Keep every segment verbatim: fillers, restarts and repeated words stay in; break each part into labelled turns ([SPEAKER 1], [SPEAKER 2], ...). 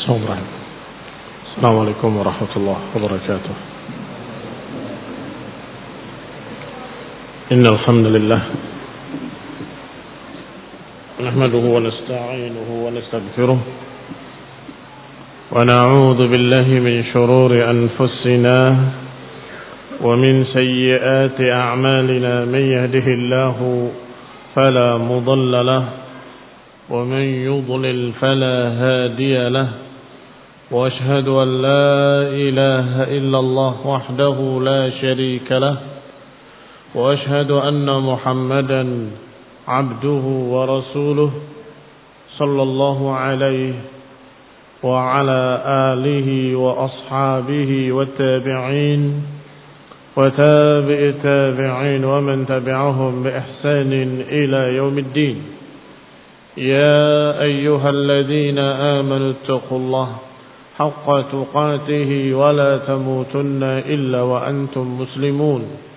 [SPEAKER 1] السلام عليكم ورحمة الله وبركاته. إن الحمد لله نحمده ونستعينه ونستغفره ونعوذ بالله من شرور أنفسنا ومن سيئات أعمالنا. من يهده الله فلا مضل له ومن يضلل فلا هادي له، وأشهد أن لا إله إلا الله وحده لا شريك له، وأشهد أن محمدا عبده ورسوله صلى الله عليه وعلى آله وأصحابه والتابعين وتابع التابعين ومن تبعهم بإحسان إلى يوم الدين. يا أيها الذين آمنوا اتقوا الله حق تقاته ولا تموتن إلا وأنتم مسلمون.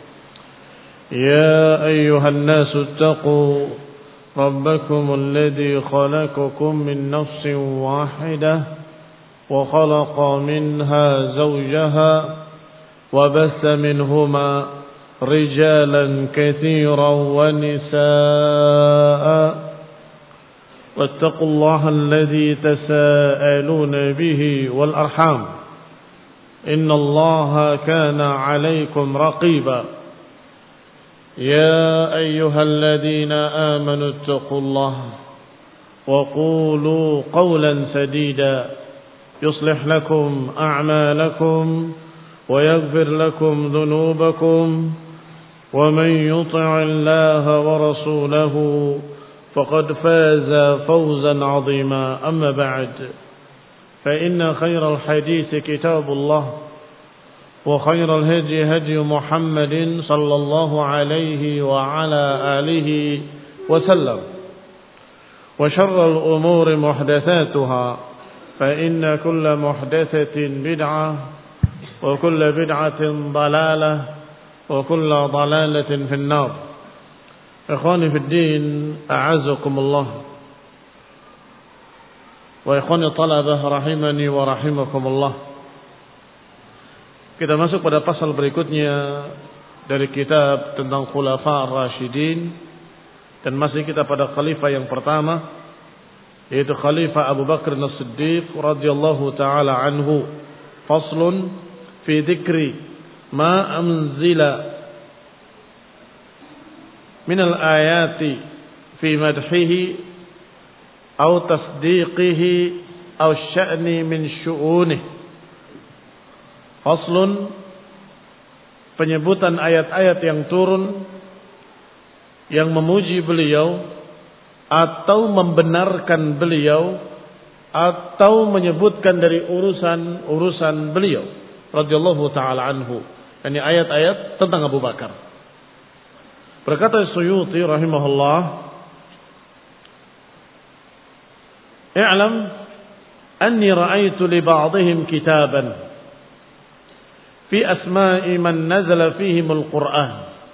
[SPEAKER 1] يا أيها الناس اتقوا ربكم الذي خلقكم من نفس واحدة وخلق منها زوجها وبث منهما رجالا كثيرا ونساء، واتقوا الله الذي تساءلون به والأرحام إن الله كان عليكم رقيبا. يا أيها الذين آمنوا اتقوا الله وقولوا قولا سديدا يصلح لكم أعمالكم ويغفر لكم ذنوبكم، ومن يطع الله ورسوله فقد فاز فوزا عظيما. أما بعد، فإن خير الحديث كتاب الله، وخير الهدي هدي محمد صلى الله عليه وعلى آله وسلم، وشر الأمور محدثاتها، فإن كل محدثة بدعة وكل بدعة ضلالة وكل ضلالة في النار. إخواني في الدين، أعزكم الله، وإخواني طلبة رحمني ورحمكم الله. Kita masuk pada pasal berikutnya dari kitab tentang Khulafa Ar-Rasyidin, dan masih kita pada khalifah yang pertama, yaitu Khalifah Abu Bakr As-Siddiq radhiyallahu taala anhu. Faslun fi dzikri ma anzila min al-ayati fi madhihi aw tasdiqihi aw sya'ni min syu'unihi. Faslun, penyebutan ayat-ayat yang turun yang memuji beliau atau membenarkan beliau atau menyebutkan dari urusan-urusan beliau radhiyallahu taala anhu. Ini ayat-ayat tentang Abu Bakar. Berkata Suyuti rahimahullah, "I'lam anni ra'aitu li ba'dihim kitaban في أسماء من نزل فيهم القرآن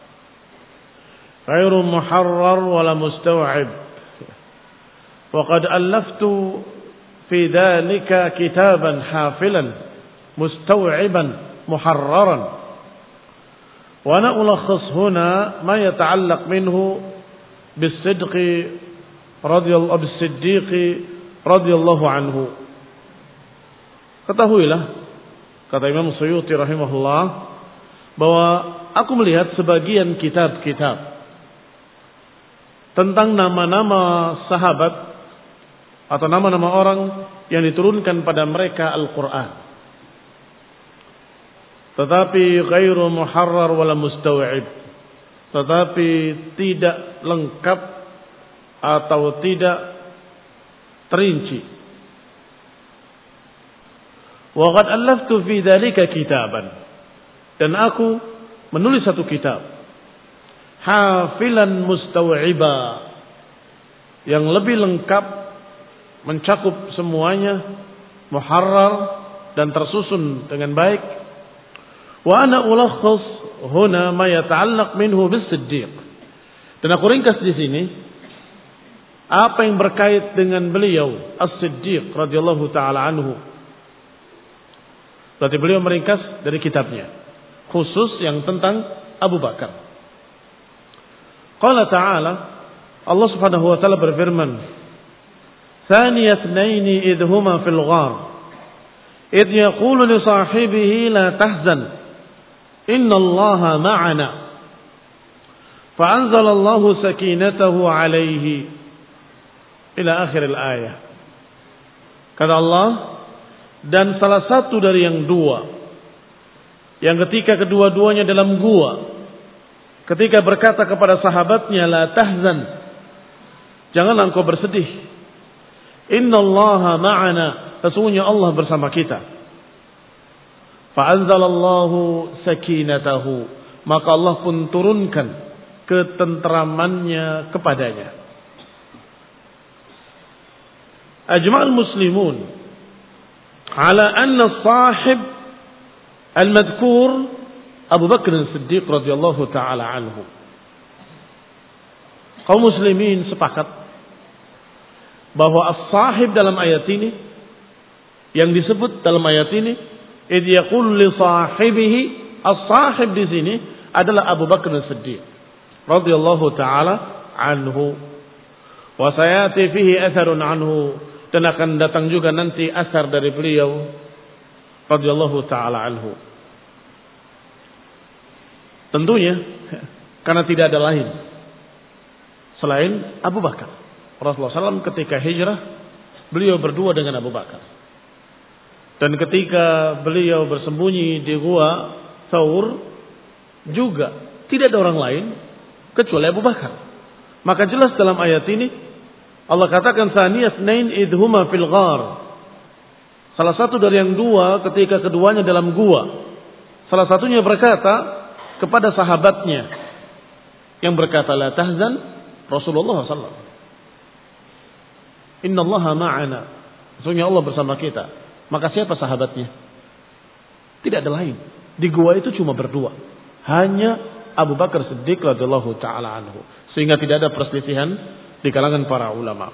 [SPEAKER 1] غير محرر ولا مستوعب، وقد ألفت في ذلك كتابا حافلا مستوعبا محررا، وأنا ألخص هنا ما يتعلق منه بالصدق رضي الله بالصديق رضي الله عنه." Ketahuilah, kata Imam Suyuti rahimahullah, bahwa aku melihat sebagian kitab-kitab tentang nama-nama sahabat atau nama-nama orang yang diturunkan pada mereka Al-Quran, tetapi ghairu muharrar wala mustaw'ib, tetapi tidak lengkap atau tidak terinci. Wa qad allaftu fi dzalika kitaban, dan aku menulis satu kitab hafilan mustaw'iba, yang lebih lengkap, mencakup semuanya, muharrar dan tersusun dengan baik. Wa ana ulakhas huna ma yata'allaq minhu bis-siddiq, dan aku ringkas di sini apa yang berkait dengan beliau As-Siddiq radhiyallahu taala anhu. Berarti beliau meringkas dari kitabnya, khusus yang tentang Abu Bakar. Qala ta'ala, Allah Subhanahu wa taala berfirman, "Tsaniya tsnaini idh huma fil ghar, idh yaqulu li sahibihi la tahzan, innallaha ma'ana." Fa'anzalallahu sakinatahu 'alaihi ila akhir al-ayah. Kata Allah, dan salah satu dari yang dua, yang ketika kedua-duanya dalam gua, ketika berkata kepada sahabatnya, la tahzan, janganlah engkau bersedih, innallaha ma'ana, sesungguhnya Allah bersama kita. Fa'anzalallahu sakinatahu, maka Allah pun turunkan ketentramannya kepadanya. Ajma'al muslimun ala anna sahib al-madhkur Abu Bakr as-Siddiq radhiyallahu taala anhu. Kaum muslimin sepakat bahwa as-sahib dalam ayat ini, yang disebut dalam ayat ini, idh yaqul li sahibihi, as-sahib di sini adalah Abu Bakr as-Siddiq radhiyallahu taala anhu. Wa sayati fihi atharun anhu, dan akan datang juga nanti asar dari beliau radhiyallahu taala anhu. Tentunya karena tidak ada lain selain Abu Bakar. Rasulullah shallallahu alaihi wasallam ketika hijrah, beliau berdua dengan Abu Bakar. Dan ketika beliau bersembunyi di gua Thaur juga tidak ada orang lain kecuali Abu Bakar. Maka jelas dalam ayat ini Allah katakan saniyas nain idhuma fil ghar. Salah satu dari yang dua ketika keduanya dalam gua. Salah satunya berkata kepada sahabatnya yang berkata la tahzan, Rasulullah sallallahu alaihi wasallam, innallaha ma'ana, sesungguhnya Allah bersama kita. Maka siapa sahabatnya? Tidak ada lain. Di gua itu cuma berdua, hanya Abu Bakar Siddiq radhiyallahu taala anhu, sehingga tidak ada perselisihan di kalangan para ulama.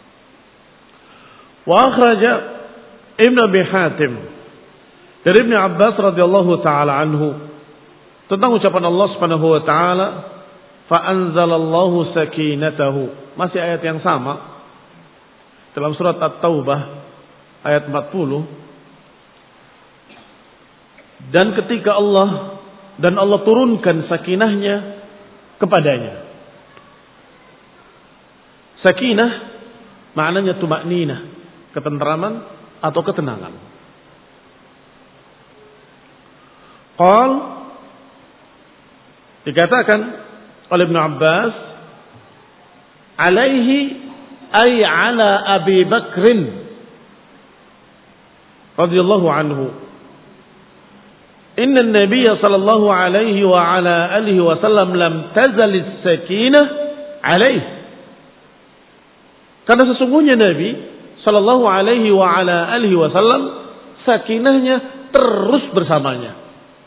[SPEAKER 1] Wa akhraja Ibn Abi Hatim dari Ibn Abbas radhiyallahu taala anhu tentang ucapan Allah Subhanahu wa taala, fa anzalallahu sakinatahu, masih ayat yang sama dalam surat At-Taubah ayat empat puluh. Dan ketika Allah dan Allah turunkan sakinahnya kepadanya. Sakinah maknanya tumakninah, ketenteraman atau ketenangan. Qal, dikatakan oleh Ibn Abbas, alaihi ay ala Abi Bakrin radhiyallahu anhu, inna an-nabiy sallallahu alaihi wa ala alihi wa sallam lam tazal as-sakinah alaihi. Karena sesungguhnya Nabi sallallahu alaihi wa ala alihi wa sallam sakinahnya terus bersamanya.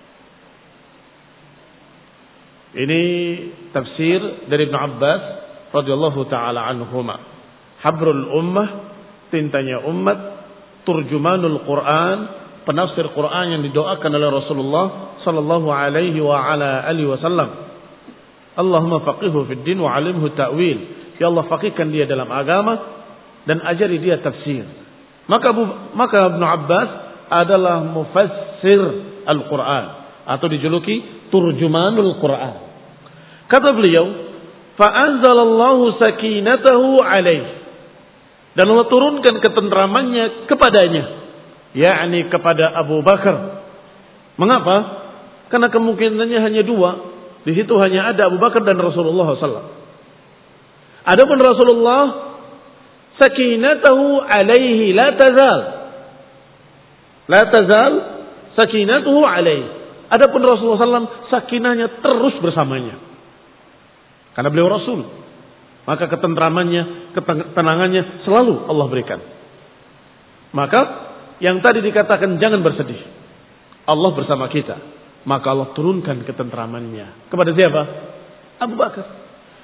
[SPEAKER 1] Ini tafsir dari Ibn Abbas radhiyallahu taala anhuma. Habrul ummah, tintanya umat, turjumanul Quran, penafsir Quran yang didoakan oleh Rasulullah sallallahu alaihi wa ala alihi wasallam. Allahumma faqihhu fid din wa 'alimhu ta'wil. Ya Allah, faqihkan dia dalam agama dan ajari dia tafsir. Maka maka Ibn Abbas adalah mufassir Al-Quran atau dijuluki turjumanul Quran. Kata beliau, fa anzalallahu sakinatahu alaihi, dan Allah turunkan ketenteramannya kepadanya, yakni kepada Abu Bakar. Mengapa? Karena kemungkinannya hanya dua. Di situ hanya ada Abu Bakar dan Rasulullah sallallahu alaihi wasallam. Adapun Rasulullah, sakinatahu alaihi la tazal. La tazal sakinatuhu alaihi. Adapun Rasulullah sallallahu alaihi wasallam, sakinahnya terus bersamanya. Karena beliau Rasul, maka ketentramannya, ketenangannya selalu Allah berikan. Maka yang tadi dikatakan jangan bersedih, Allah bersama kita, maka Allah turunkan ketentramannya kepada siapa? Abu Bakar.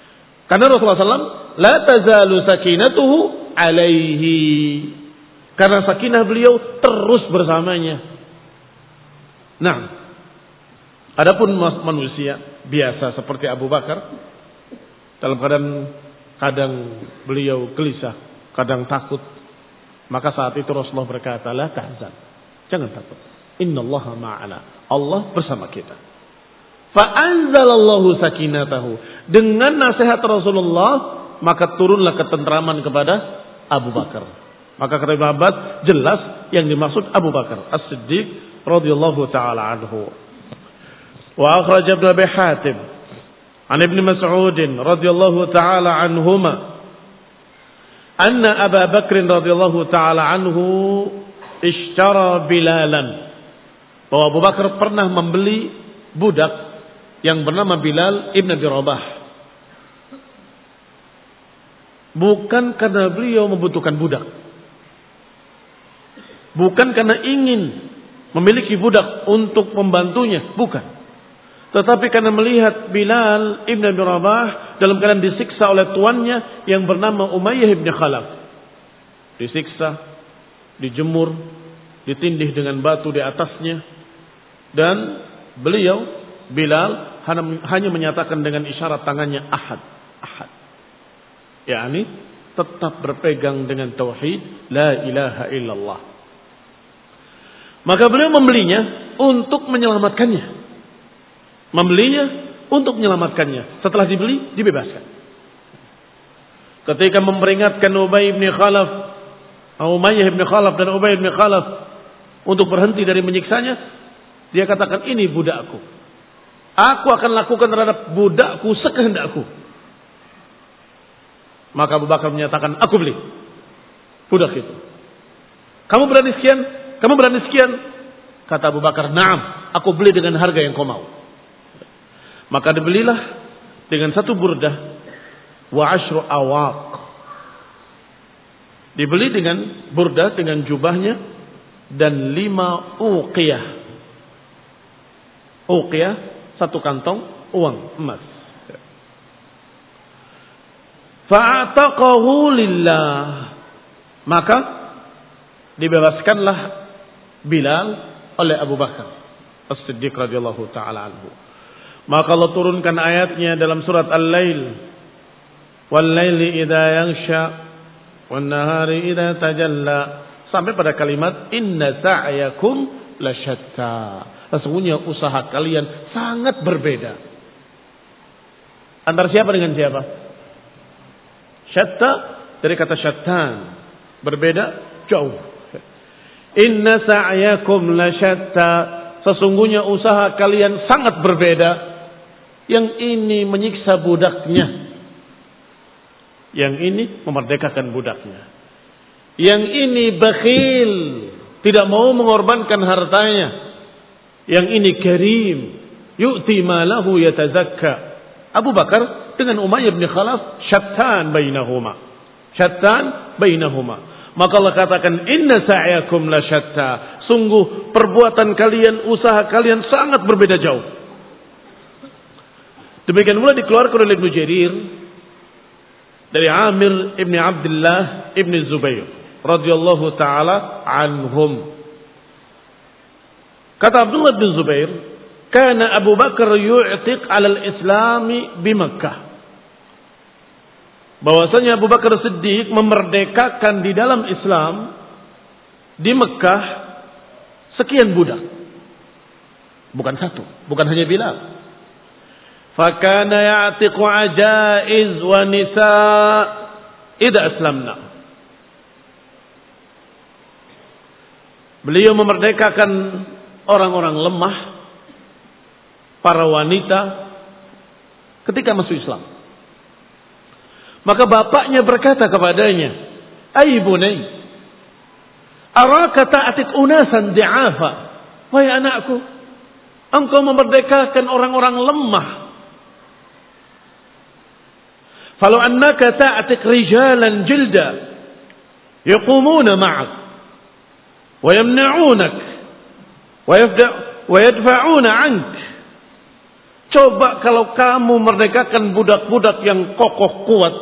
[SPEAKER 1] Karena Rasulullah shallallahu alaihi wasallam la tazalu sakinatuhu alaihi. Karena sakinah beliau terus bersamanya. Nah, adapun manusia biasa seperti Abu Bakar, dalam keadaan kadang beliau gelisah, kadang takut, maka saat itu Rasulullah berkata, la tahzan, jangan takut. Innallaha ma'ana. Allah bersama kita. Fa'anzalallahu sakinatahu. Dengan nasihat Rasulullah, maka turunlah ketentraman kepada Abu Bakar. Maka kata Ibnu Abbas, jelas yang dimaksud Abu Bakar As-Siddiq radhiyallahu taala anhu. Wa akhraj Ibnu Abi Hatim an Ibnu Mas'ud radhiyallahu taala anhuma anna Abu Bakr radhiyallahu taala anhu ishtara Bilalan. Bahwa Abu Bakar pernah membeli budak yang bernama Bilal ibn Abi Rabah. Bukan karena beliau membutuhkan budak. Bukan karena ingin memiliki budak untuk membantunya. Bukan. Tetapi karena melihat Bilal ibn Abi Rabah dalam keadaan disiksa oleh tuannya yang bernama Umayyah ibn Khalaf. Disiksa, dijemur, ditindih dengan batu di atasnya. Dan beliau, Bilal, hanya menyatakan dengan isyarat tangannya ahad, ahad. yakni tetap berpegang dengan tauhid la ilaha illallah. Maka beliau membelinya untuk menyelamatkannya. Membelinya untuk menyelamatkannya. Setelah dibeli, dibebaskan. Ketika memperingatkan Ubay bin Khalaf, Umayyah bin Khalaf dan Ubay bin Khalaf untuk berhenti dari menyiksanya, dia katakan, ini budakku. Aku akan lakukan terhadap budakku sekehendakku. Maka Abu Bakar menyatakan, aku beli budak itu. Kamu berani sekian? Kamu berani sekian? Kata Abu Bakar, na'am, aku beli dengan harga yang kau mau. Maka dibelilah dengan satu burdah wa ashru awaq. Dibeli dengan burdah, dengan jubahnya, dan lima uqiyah. Uqiyah, satu kantong uang emas. Fa'ataqahu lillah. Maka dibebaskanlah Bilal oleh Abu Bakar As-Siddiq radhiyallahu taala anhu. Maka Allah turunkan ayatnya dalam surat Al-Lail. Wal laili idza yaghsha wan nahari idza tajalla, sampai pada kalimat inna sa'yakum lasyatta. Sesungguhnya usaha kalian sangat berbeda. Antara siapa dengan siapa? Syatta dari kata syattan, berbeda jauh. Inna sa'yakum lasyatta, sesungguhnya usaha kalian sangat berbeda. Yang ini menyiksa budaknya, yang ini memerdekakan budaknya. Yang ini bakhil, tidak mau mengorbankan hartanya. Yang ini karim, yu'ti malahu yatazakka. Abu Bakar dengan Umayyah bin Khalaf syattan bainahuma. Syattan bainahuma. Maka Allah katakan inna sa'yakum la syatta. Sungguh perbuatan kalian, usaha kalian sangat berbeda jauh. Demikian pula dikeluarkan oleh Ibnu Jarir dari Amir ibn Abdullah ibn Zubair radhiyallahu taala anhum. Kata Abdullah bin Zubair, "Kana Abu Bakar yu'tiq 'ala al-Islami bi Makkah." Bahwasanya Abu Bakar Siddiq memerdekakan di dalam Islam di Mekah sekian budak. Bukan satu, bukan hanya Bilal. Fakana ya'tiqu ajaiz wa nisa' idza aslamna. Beliau memerdekakan orang-orang lemah, para wanita ketika masuk Islam. Maka bapaknya berkata kepadanya, "Ai bunai, araka ta'tik unasan di'afa." Wahai anakku, engkau memerdekakan orang-orang lemah. Falau annaka ta'tik rijalan jilda yaqumuna ma'ak wa yamna'unak wa yadfa'una 'ank. Coba kalau kamu merdekakan budak-budak yang kokoh kuat,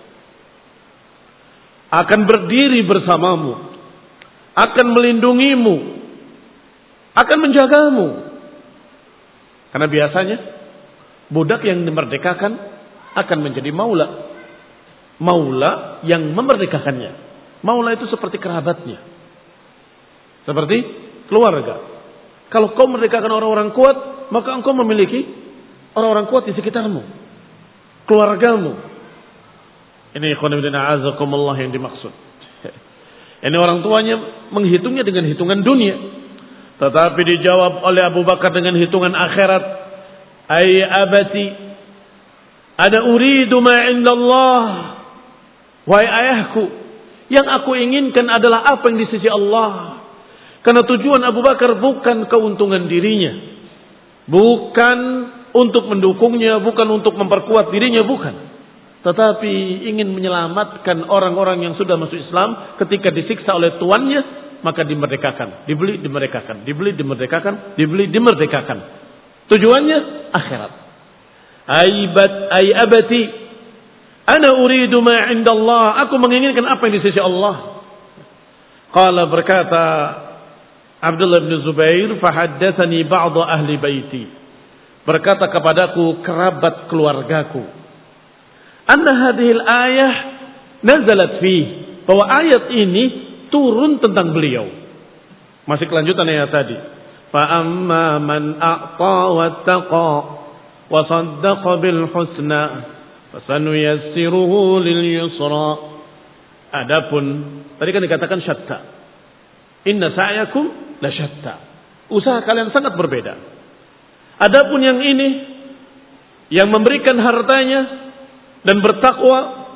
[SPEAKER 1] akan berdiri bersamamu, akan melindungimu, akan menjagamu. Karena biasanya budak yang dimerdekakan akan menjadi maula. Maula yang memerdekakannya. Maula itu seperti kerabatnya. Seperti keluarga. Kalau kau merdekakan orang-orang kuat, maka engkau memiliki orang-orang kuat di sekitarmu. Keluargamu. Ini ikhwan fillah azakumullah yang dimaksud. Ini orang tuanya menghitungnya dengan hitungan dunia. Tetapi dijawab oleh Abu Bakar dengan hitungan akhirat. Ay abati, ada uridu ma indallah. Wahai ayahku, yang aku inginkan adalah apa yang di sisi Allah. Karena tujuan Abu Bakar bukan keuntungan dirinya, bukan untuk mendukungnya, bukan untuk memperkuat dirinya, bukan. Tetapi ingin menyelamatkan orang-orang yang sudah masuk Islam ketika disiksa oleh tuannya, maka dimerdekakan, dibeli dimerdekakan, dibeli dimerdekakan, dibeli dimerdekakan. Tujuannya akhirat. Aibat ay abati, ana uridu ma 'inda Allah. Aku menginginkan apa yang di sisi Allah. Qala, berkata Abdullah bin Zubair, fahaddatsani ba'd ahli baiti. Berkata kepadaku kerabat keluargaku, anna hadhil ayah nazalat fi, bahwa ayat ini turun tentang beliau. Masih kelanjutan ayat tadi. Fa amma man a'ta wattaqa wa saddaqa bil husna fasanuyassiruhu lil yusra. Adapun tadi kan dikatakan syatta. Inna sa'yakum la syatta. Usaha kalian sangat berbeda. Adapun yang ini, yang memberikan hartanya dan bertakwa,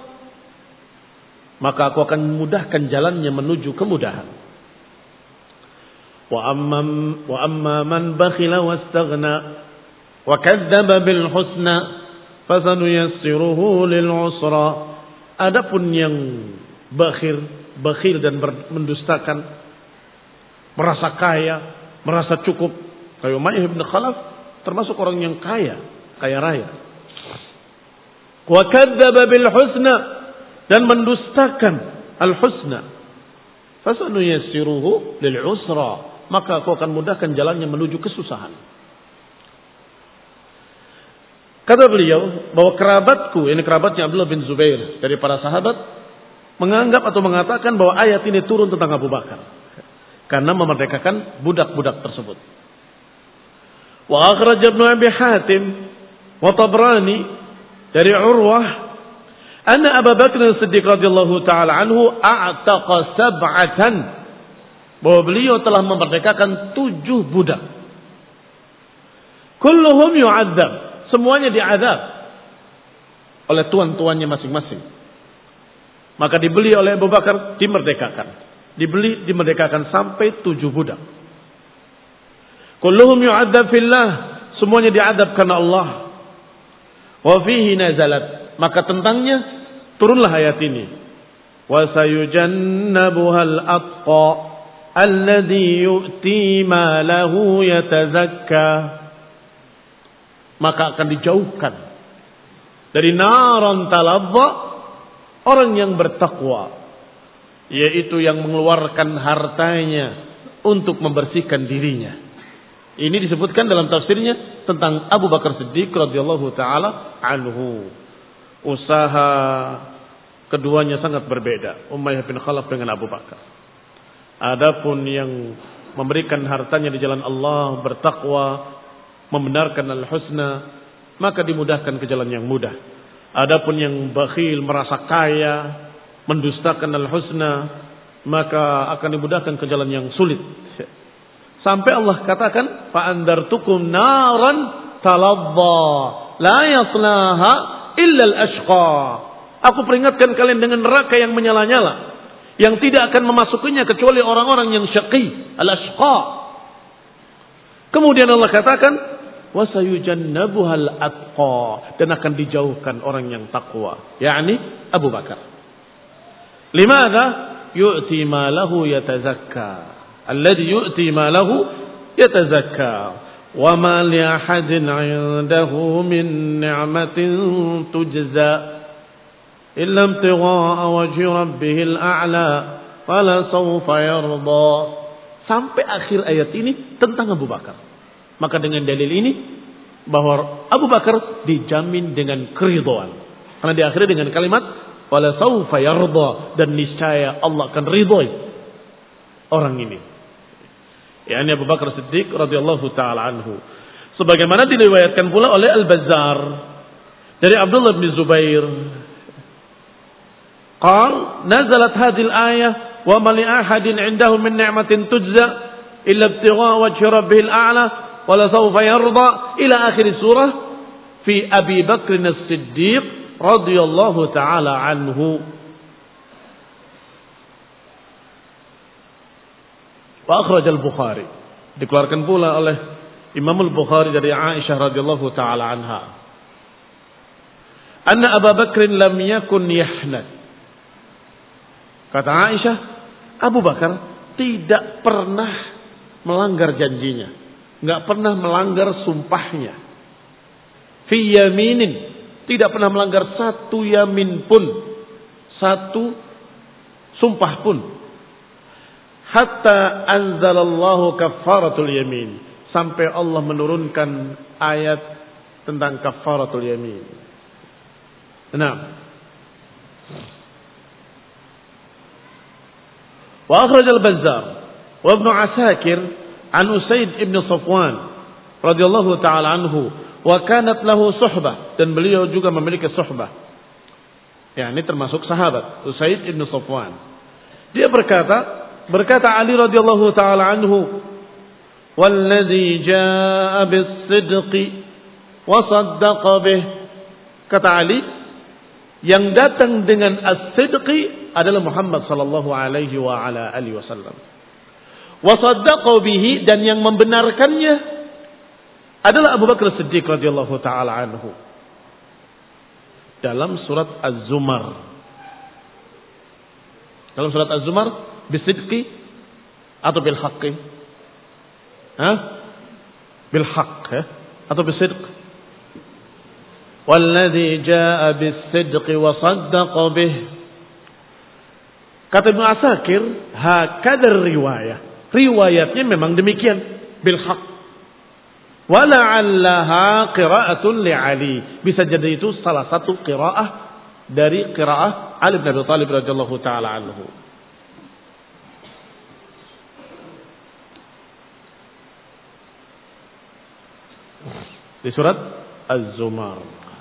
[SPEAKER 1] maka aku akan memudahkan jalannya menuju kemudahan. Wa amma wa amma man bakhila wastaghna wa kadzdzaba bil husna fasanuyassiruhu lil usra. Adapun yang bakhil, bakhil dan mendustakan, merasa kaya, merasa cukup, kayak Umayyah bin Khalaf termasuk orang yang kaya, kaya raya. Wa kadzdzaba bil husna, dan mendustakan al-husna. Fasanuyassiruhu lil usra, maka aku akan mudahkan jalannya menuju kesusahan. Kata beliau bahwa kerabatku, ini kerabatnya Abdullah bin Zubair dari para sahabat, menganggap atau mengatakan bahwa ayat ini turun tentang Abu Bakar karena memerdekakan budak-budak tersebut. Wa akhraj Ibnu Abi Hatim wa Tabrani dari Urwah anna Abu Bakar As-Siddiq radhiyallahu taala anhu a'taqa sab'atan, bahwa beliau telah memerdekakan tujuh budak. Kulluhum yu'adzab, semuanya diazab oleh tuan-tuannya masing-masing. Maka dibeli oleh Abu Bakar, dimerdekakan. Dibeli, dimerdekakan sampai tujuh budak. Kulluhum yu'adzab fillah, semuanya diadab karena Allah. Wa fihi nazalat, maka tentangnya turunlah ayat ini. Wa sayujannabuhal atqa alladhi yu'ti malahu yatazakka, maka akan dijauhkan dari naran talazza orang yang bertakwa, yaitu yang mengeluarkan hartanya untuk membersihkan dirinya. Ini disebutkan dalam tafsirnya tentang Abu Bakar Siddiq radhiyallahu taala anhu. Usaha keduanya sangat berbeda, Umayyah bin Khalaf dengan Abu Bakar. Adapun yang memberikan hartanya di jalan Allah, bertakwa, membenarkan al-husna, maka dimudahkan ke jalan yang mudah. Adapun yang bakhil, merasa kaya, mendustakan al-husna, maka akan dimudahkan ke jalan yang sulit. Sampai Allah katakan, fa andartukum naran talazza la yaslaha illa al-ashqa. Aku peringatkan kalian dengan neraka yang menyala-nyala, yang tidak akan memasukinya kecuali orang-orang yang syaqi, al-ashqa. Kemudian Allah katakan, wa sayujannabuhal atqa, dan akan dijauhkan orang yang takwa, yakni Abu Bakar. Limadha? Yu'ti malahu yatazakka. Alladhi yu'ti malahu yatazakka wa ma li ahadin 'indahu min ni'matin tujza illa ibtigha'a wajhi rabbihil a'la fala sawfa yarda. Sampai akhir ayat ini tentang Abu Bakar. Maka dengan dalil ini bahwa Abu Bakar dijamin dengan keridhaan. Karena diakhiri dengan kalimat wala sawfa yarda, dan niscaya Allah akan ridhoi orang ini. yakni Abu Bakar Siddiq radhiyallahu taala anhu. Sebagaimana diriwayatkan pula oleh Al-Bazzar dari Abdullah bin Zubair, qal nazalat hadhil ayah wa ma li ahadin 'indahu min ni'matin tujza illa ibtigha wajhi rabbihil a'la wa la sawfa yarda ila akhir surah fi Abi Bakr As-Siddiq radhiyallahu taala anhu. Wa akhraj al-Bukhari, dikeluarkan pula oleh Imam al-Bukhari dari Aisyah radhiyallahu taala anha, anna Abu Bakr lam yakun yahnat. Kata Aisyah, Abu Bakar tidak pernah melanggar janjinya, enggak pernah melanggar sumpahnya. Fi yaminin, tidak pernah melanggar satu yamin pun, satu sumpah pun. Hatta anzalallahu kaffaratul yamin, sampai Allah menurunkan ayat tentang kaffaratul yamin. Nah, wa akhraj al-Bazzar wa Ibnu Asakir an Usaid ibn Safwan radhiyallahu taala anhu wa kanat lahu suhbah, dan beliau juga memiliki suhbah. Ya, ini termasuk sahabat Usaid ibn Safwan. Dia berkata, berkata Ali radhiyallahu taala anhu, "Wallazi jaa'a bis-sidqi wa saddaqa bih." Kata Ali, yang datang dengan as-sidqi adalah Muhammad sallallahu alaihi wa ala alihi wasallam. Wa saddaqa bihi, dan yang membenarkannya adalah Abu Bakar Siddiq radhiyallahu taala anhu. Dalam surat Az-Zumar. Dalam surat Az-Zumar, bisidqi atau bil haqqi? Hah? Bil haqq, ya? Atau bisidq? Walladzi jaa'a bisidqi wa saddaqa bih. Kata Ibnu Asakir, hakadar riwayah. Riwayatnya memang demikian, bil haqq. Wa la'allaha qira'atun li Ali. Bisa jadi itu salah satu qiraah dari qiraah Ali bin Abi Thalib radhiyallahu taala anhu. Di surat Az-Zumar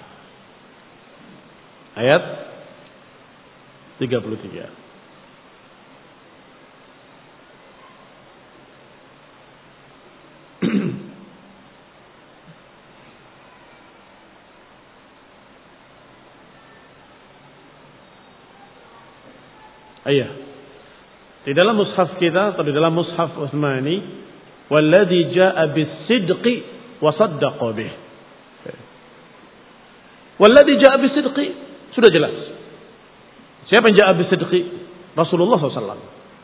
[SPEAKER 1] ayat tiga puluh tiga. Ayah, di dalam mushaf kita atau di dalam mushaf Utsmani, walladzi jaa'a bis-sidqi wa saddaqa bih. Walladzi jaa'a bis-sidqi sudah jelas. Siapa yang jaa'a bis-sidqi? Rasulullah sallallahu alaihi wasallam.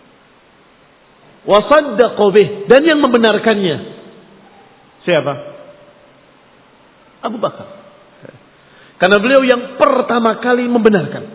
[SPEAKER 1] Wa saddaqa bih, dan yang membenarkannya siapa? Abu Bakar. Karena beliau yang pertama kali membenarkan.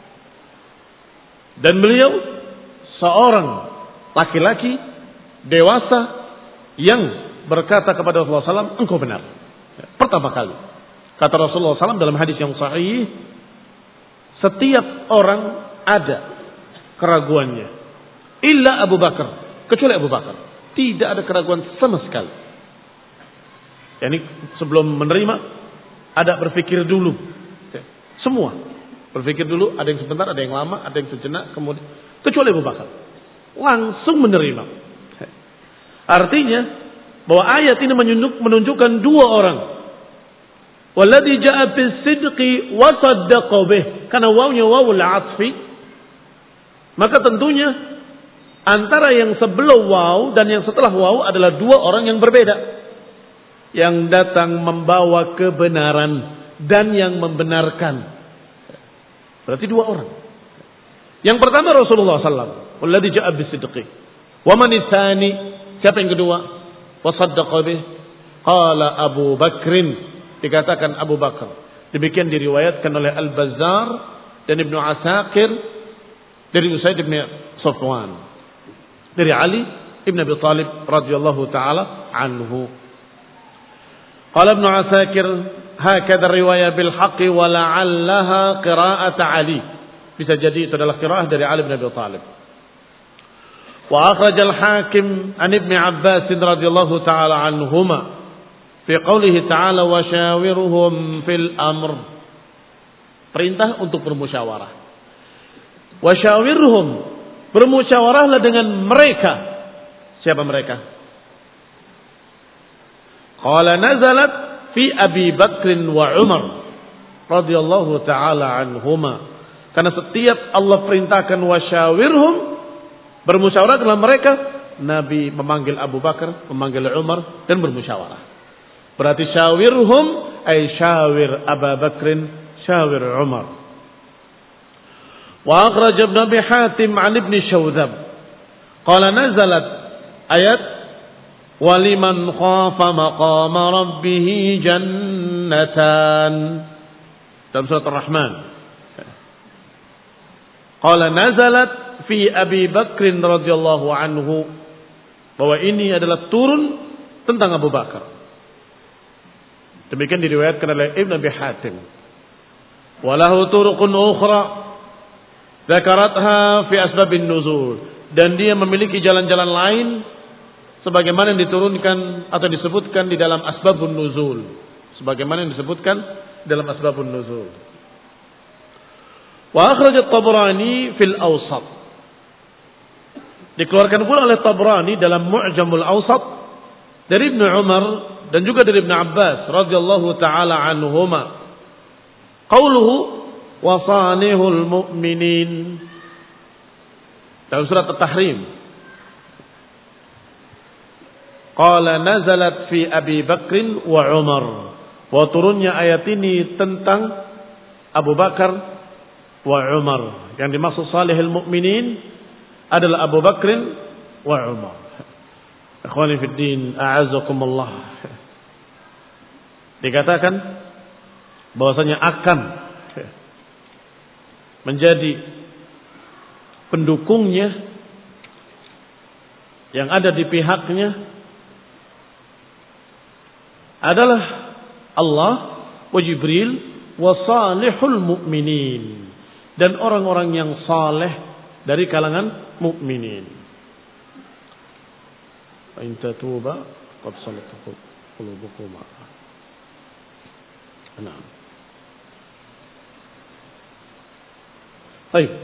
[SPEAKER 1] Dan beliau seorang laki-laki dewasa yang berkata kepada Rasulullah sallallahu alaihi wasallam, engkau benar. Pertama kali. Kata Rasulullah sallallahu alaihi wasallam dalam hadis yang sahih, setiap orang ada keraguannya. Illa Abu Bakar. Kecuali Abu Bakar. Tidak ada keraguan sama sekali. Yani sebelum menerima, ada berpikir dulu. Semua. Berpikir dulu, ada yang sebentar, ada yang lama, ada yang sejenak, kemudian. Kecuali Abu Bakar. Langsung menerima. Artinya, bahwa ayat ini menunjukkan dua orang. Walladzi jaa'a bis-sidqi wa saddaqa bih. Karena wawnya wawul 'athfi. Maka tentunya antara yang sebelum waw dan yang setelah waw adalah dua orang yang berbeda. Yang datang membawa kebenaran dan yang membenarkan. Berarti dua orang. Yang pertama Rasulullah sallallahu alaihi wasallam. Walladzi jaa'a bis-sidqi. Wa man tsani? Siapa yang kedua? Wa saddaqa bih. qala Abu Bakrin, dikatakan Abu Bakar. Demikian diriwayatkan oleh Al-Bazzar dan Ibnu Asakir dari Usaid bin Safwan, dari Ali ibn Abi Talib radhiyallahu taala anhu. Qala Ibnu Asakir, hakadha riwayah bil haqqi wa la'allaha qira'at Ali. Bisa jadi itu adalah qiraah dari Ali bin Abi Talib. Wa akhraj al-Hakim an Ibnu Abbas radhiyallahu taala anhuma fi qoulihi ta'ala wa syawirhum fil amr. Perintah untuk bermusyawarah. Wa syawirhum, bermusyawarahlah dengan mereka. Siapa mereka? Qala nazalat fi Abi Bakr wa Umar radhiyallahu taala anhuma. Karena setiap Allah perintahkan wa syawirhum, bermusyawarah dengan mereka, Nabi memanggil Abu Bakar, memanggil Umar dan bermusyawarah. Berarti syawirhum ay syawir Abu Bakrin, syawir Umar. Wa akhraj Ibn Abi Hatim an Ibn Shawdhab qala nazalat ayat waliman khafa maqama rabbih jannatan dalam surat Ar-Rahman. Qala nazalat fi Abi Bakr radhiyallahu anhu, bahwa ini adalah turun tentang Abu Bakar. Demikian diriwayatkan oleh Ibn Abi Hatim. Walahu turuqun ukhra dzakaratha fi asbabin nuzul, dan dia memiliki jalan-jalan lain sebagaimana yang diturunkan atau disebutkan di dalam asbabun nuzul, sebagaimana yang disebutkan dalam asbabun nuzul. Wa akhraj at-Tabrani fil Awsat, dikeluarkan pula oleh Tabrani dalam Mu'jamul Awsat dari Ibnu Umar dan juga dari Ibnu Abbas radhiyallahu taala anhuma. Qauluhu wa sanihul mu'minin dalam surat At-Tahrim. Qala nazalat fi Abi Bakr wa Umar. Wa turunnya ayat ini tentang Abu Bakar wa Umar. Yang dimaksud salihul mu'minin adalah Abu Bakr wa Umar. Ikhwani fid din, a'azzakumullah. Dikatakan bahwasanya akan menjadi pendukungnya yang ada di pihaknya adalah Allah wa Jibril wa salihul mu'minin, dan orang-orang yang saleh dari kalangan mukminin. Fa in tatuba qad salat qulubukuma. Naam. Baik.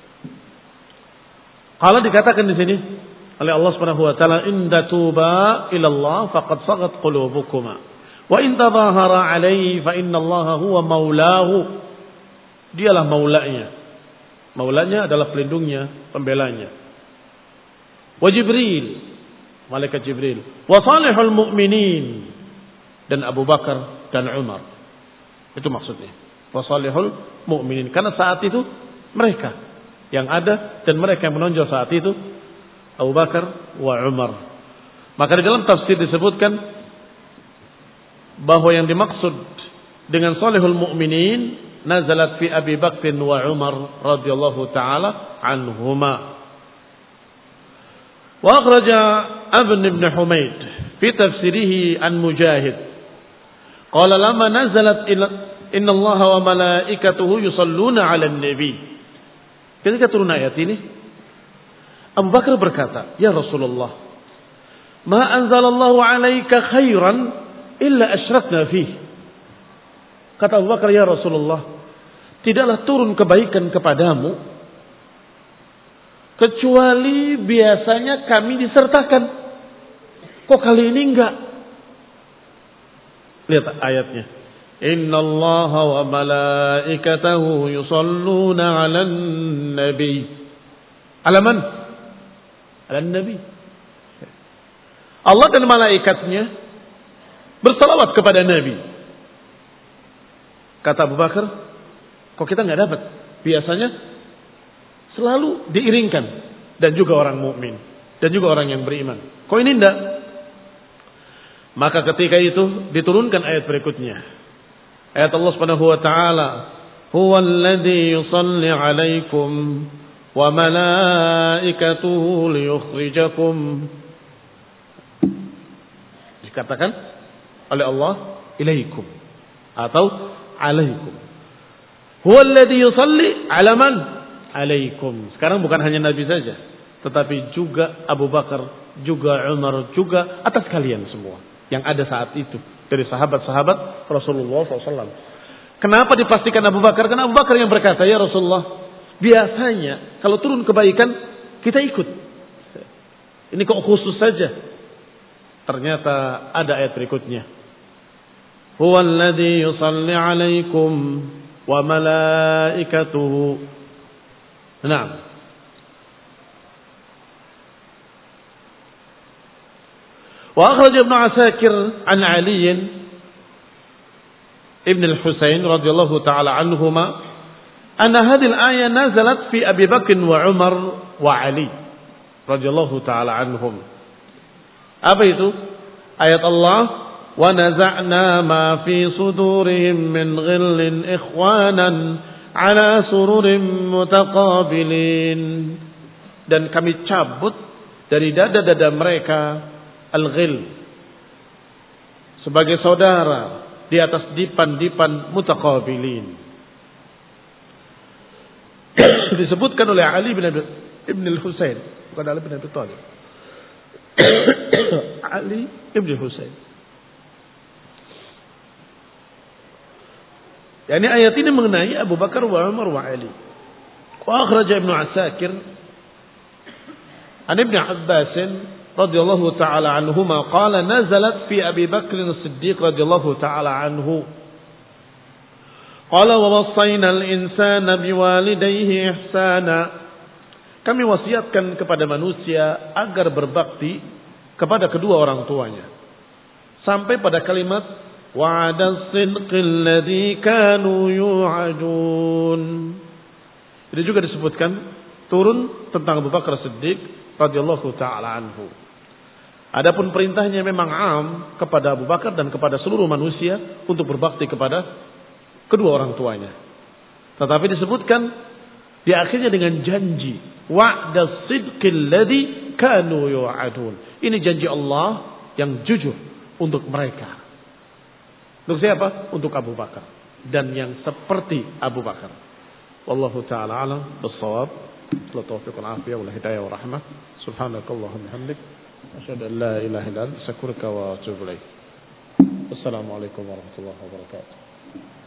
[SPEAKER 1] Kalau dikatakan di sini oleh Allah Subhanahu wa taala, in tatuba ila Allah faqad sagat qulubukuma wa in tadhahara alaihi fa inna Allah huwa maulahu. Dialah maulanya. Maulanya adalah pelindungnya, pembelanya. Wa Jibril, malaikat Jibril. Wa salihul mu'minin, dan Abu Bakar dan Umar. Itu maksudnya. Wa salihul mu'minin. Karena saat itu mereka yang ada dan mereka yang menonjol saat itu Abu Bakar wa Umar. Maka di dalam tafsir disebutkan bahwa yang dimaksud dengan salihul mu'minin nazalat fi Abi Bakr wa Umar radhiyallahu taala anhuma. Wa akhraja Ibn Ibn Humaid fi tafsirihi an Mujahid qala lama nazalat inna Allah wa malaikatuhu yusalluna 'alan nabi. Ketika turun ayat ini, Abu Bakar berkata, "Ya Rasulullah, ma anzalallahu 'alaika khairan illa asyrakna fihi." Kata Abu Bakar, "Ya Rasulullah, tidaklah turun kebaikan kepadamu kecuali biasanya kami disertakan. Kok kali ini enggak?" Lihat ayatnya. Inna Allah wa malaikatahu yusalluna 'alan nabi. Alaman? Alan nabi. Allah dan malaikatnya bersalawat kepada Nabi. Kata Abu Bakar, kok kita nggak dapat? Biasanya selalu diiringkan, dan juga orang mukmin, dan juga orang yang beriman. Kok ini enggak? Maka ketika itu diturunkan ayat berikutnya. Ayat Allah Subhanahu wa taala, "Huwallazi yusalli 'alaikum wa malaikatuhu liyukhrijakum." Dikatakan oleh Allah, "Ilaikum" atau "alaikum." Huwallazi yusalli 'ala man? 'Alaikum. Sekarang bukan hanya Nabi saja, tetapi juga Abu Bakar, juga Umar, juga atas kalian semua yang ada saat itu dari sahabat-sahabat Rasulullah shallallahu alaihi wasallam. Kenapa dipastikan Abu Bakar? Karena Abu Bakar yang berkata, "Ya Rasulullah, biasanya kalau turun kebaikan kita ikut. Ini kok khusus saja?" Ternyata ada ayat berikutnya. Huwallazi yusalli 'alaikum wa malaikatuhu. Naam. وأخرج ابن عساكر عن علي ابن الحسين رضي الله تعالى عنهما أن هذه الآية نزلت في أبي بكر وعمر وعلي رضي الله تعالى عنهم. Apa itu? Ayat Allah, وَنَزَعْنَا مَا فِي صُدُورِهِمْ مِنْ غِلٍّ إِخْوَانًا عَلَى سُرُرٍ مُتَقَابِلِينَ. Dan kami cabut dari dada-dada mereka al-ghil, sebagai saudara di atas dipan-dipan mutaqabilin. Disebutkan oleh Ali bin Abi Ibn al-Husain, bukan Ali bin Abi Thalib. Ali ibn Husain. Yani ayat ini mengenai Abu Bakar wa Umar wa Ali. Wa akhraja Ibnu Asakir an Ibn Abbas radhiyallahu ta'ala anhuma qala nazalat fi Abi Bakr as-Siddiq radhiyallahu ta'ala anhu qala wa wassayna al-insana biwalidayhi ihsana. Kami wasiatkan kepada manusia agar berbakti kepada kedua orang tuanya, sampai pada kalimat wa'ada as-sidqil ladzi kanu yu'adun. Ini juga disebutkan turun tentang Abu Bakar Siddiq radhiyallahu ta'ala anhu. Adapun perintahnya memang am kepada Abu Bakar dan kepada seluruh manusia untuk berbakti kepada kedua orang tuanya. Tetapi disebutkan di akhirnya dengan janji, wa'da sidqil ladzi kanu yu'adun. Ini janji Allah yang jujur untuk mereka. Untuk siapa? Untuk Abu Bakar dan yang seperti Abu Bakar. Wallahu ta'ala alam bis-shawab. La taufiq wal afiyah wal hidayah wa rahmah. Subhanakallahumma hamdik asyhadu an la ilaha illa anta astaghfiruka wa atubu ilaik. Assalamualaikum warahmatullahi wabarakatuh.